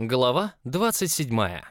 Глава 27.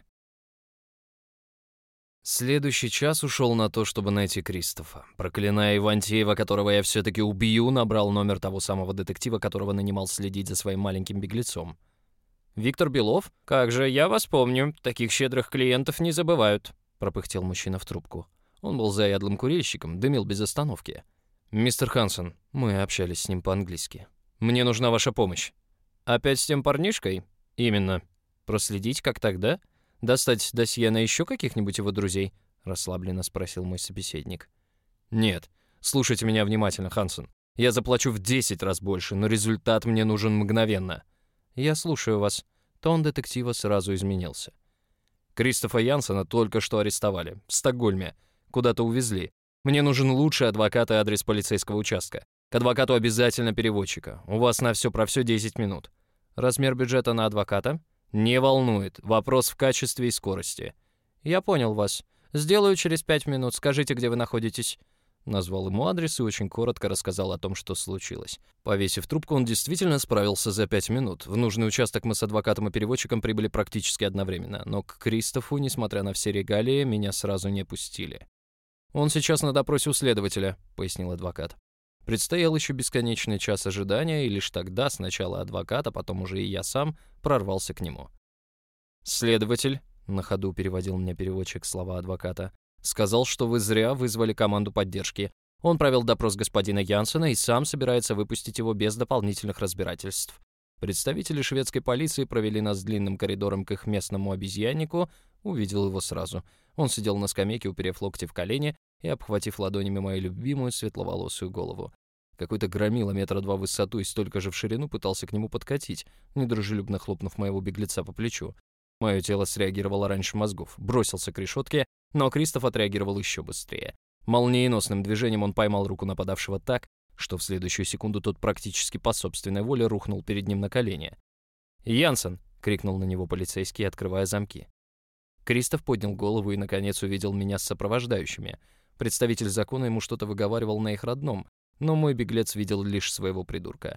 Следующий час ушел на то, чтобы найти Кристофа. Проклиная Ивантеева, которого я все-таки убью, набрал номер того самого детектива, которого нанимал следить за своим маленьким беглецом. «Виктор Белов? Как же, я вас помню. Таких щедрых клиентов не забывают», — пропыхтел мужчина в трубку. Он был заядлым курильщиком, дымил без остановки. «Мистер Хансен», — мы общались с ним по-английски, — «мне нужна ваша помощь». «Опять с тем парнишкой?» «Именно». «Проследить, как тогда? Достать досье на еще каких-нибудь его друзей?» — расслабленно спросил мой собеседник. «Нет. Слушайте меня внимательно, Хансен. Я заплачу в 10 раз больше, но результат мне нужен мгновенно». «Я слушаю вас». Тон детектива сразу изменился. «Кристофа Янсена только что арестовали. В Стокгольме. Куда-то увезли. Мне нужен лучший адвокат и адрес полицейского участка. К адвокату обязательно переводчика. У вас на все про все 10 минут. Размер бюджета на адвоката?» «Не волнует. Вопрос в качестве и скорости». «Я понял вас. Сделаю через 5 минут. Скажите, где вы находитесь». Назвал ему адрес и очень коротко рассказал о том, что случилось. Повесив трубку, он действительно справился за 5 минут. В нужный участок мы с адвокатом и переводчиком прибыли практически одновременно, но к Кристофу, несмотря на все регалии, меня сразу не пустили. «Он сейчас на допросе у следователя», — пояснил адвокат. Предстоял еще бесконечный час ожидания, и лишь тогда сначала адвокат, а потом уже и я сам прорвался к нему. «Следователь», — на ходу переводил мне переводчик слова адвоката, «сказал, что вы зря вызвали команду поддержки. Он провел допрос господина Янсена и сам собирается выпустить его без дополнительных разбирательств. Представители шведской полиции провели нас длинным коридором к их местному обезьяннику, увидел его сразу. Он сидел на скамейке, уперев локти в колени и обхватив ладонями мою любимую светловолосую голову. Какой-то громила 2 метра в высоту и столько же в ширину пытался к нему подкатить, недружелюбно хлопнув моего беглеца по плечу. Мое тело среагировало раньше мозгов, бросился к решетке, но Кристоф отреагировал еще быстрее. Молниеносным движением он поймал руку нападавшего так, что в следующую секунду тот практически по собственной воле рухнул перед ним на колени. «Янсен!» — крикнул на него полицейский, открывая замки. Кристоф поднял голову и, наконец, увидел меня с сопровождающими. Представитель закона ему что-то выговаривал на их родном, но мой беглец видел лишь своего придурка.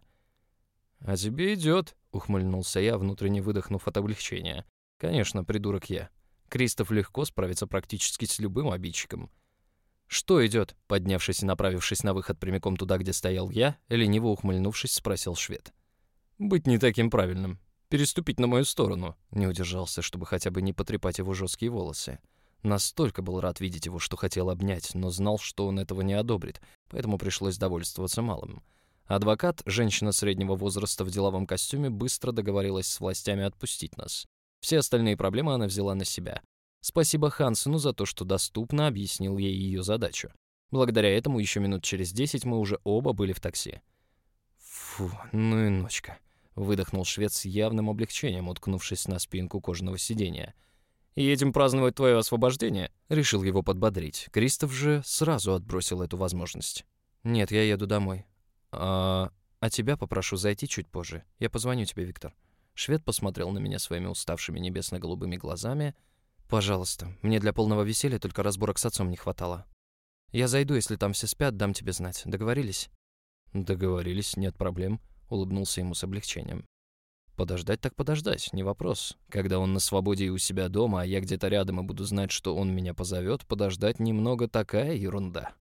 «А тебе идет», — ухмыльнулся я, внутренне выдохнув от облегчения. «Конечно, придурок я. Кристоф легко справится практически с любым обидчиком». «Что идет?» — поднявшись и направившись на выход прямиком туда, где стоял я, лениво ухмыльнувшись, спросил швед. «Быть не таким правильным. Переступить на мою сторону», — не удержался, чтобы хотя бы не потрепать его жесткие волосы. Настолько был рад видеть его, что хотел обнять, но знал, что он этого не одобрит, поэтому пришлось довольствоваться малым. Адвокат, женщина среднего возраста в деловом костюме, быстро договорилась с властями отпустить нас. Все остальные проблемы она взяла на себя. Спасибо Хансену за то, что доступно объяснил ей ее задачу. Благодаря этому еще минут через 10 мы уже оба были в такси. «Фу, ну и ночка», — выдохнул швед с явным облегчением, уткнувшись на спинку кожаного сиденья. «Едем праздновать твое освобождение?» — решил его подбодрить. Кристоф же сразу отбросил эту возможность. «Нет, я еду домой. А тебя попрошу зайти чуть позже. Я позвоню тебе, Виктор». Швед посмотрел на меня своими уставшими небесно-голубыми глазами. «Пожалуйста, мне для полного веселья только разборок с отцом не хватало. Я зайду, если там все спят, дам тебе знать. Договорились?» «Договорились, нет проблем», — улыбнулся ему с облегчением. «Подождать так подождать, не вопрос. Когда он на свободе и у себя дома, а я где-то рядом и буду знать, что он меня позовет, подождать немного такая ерунда».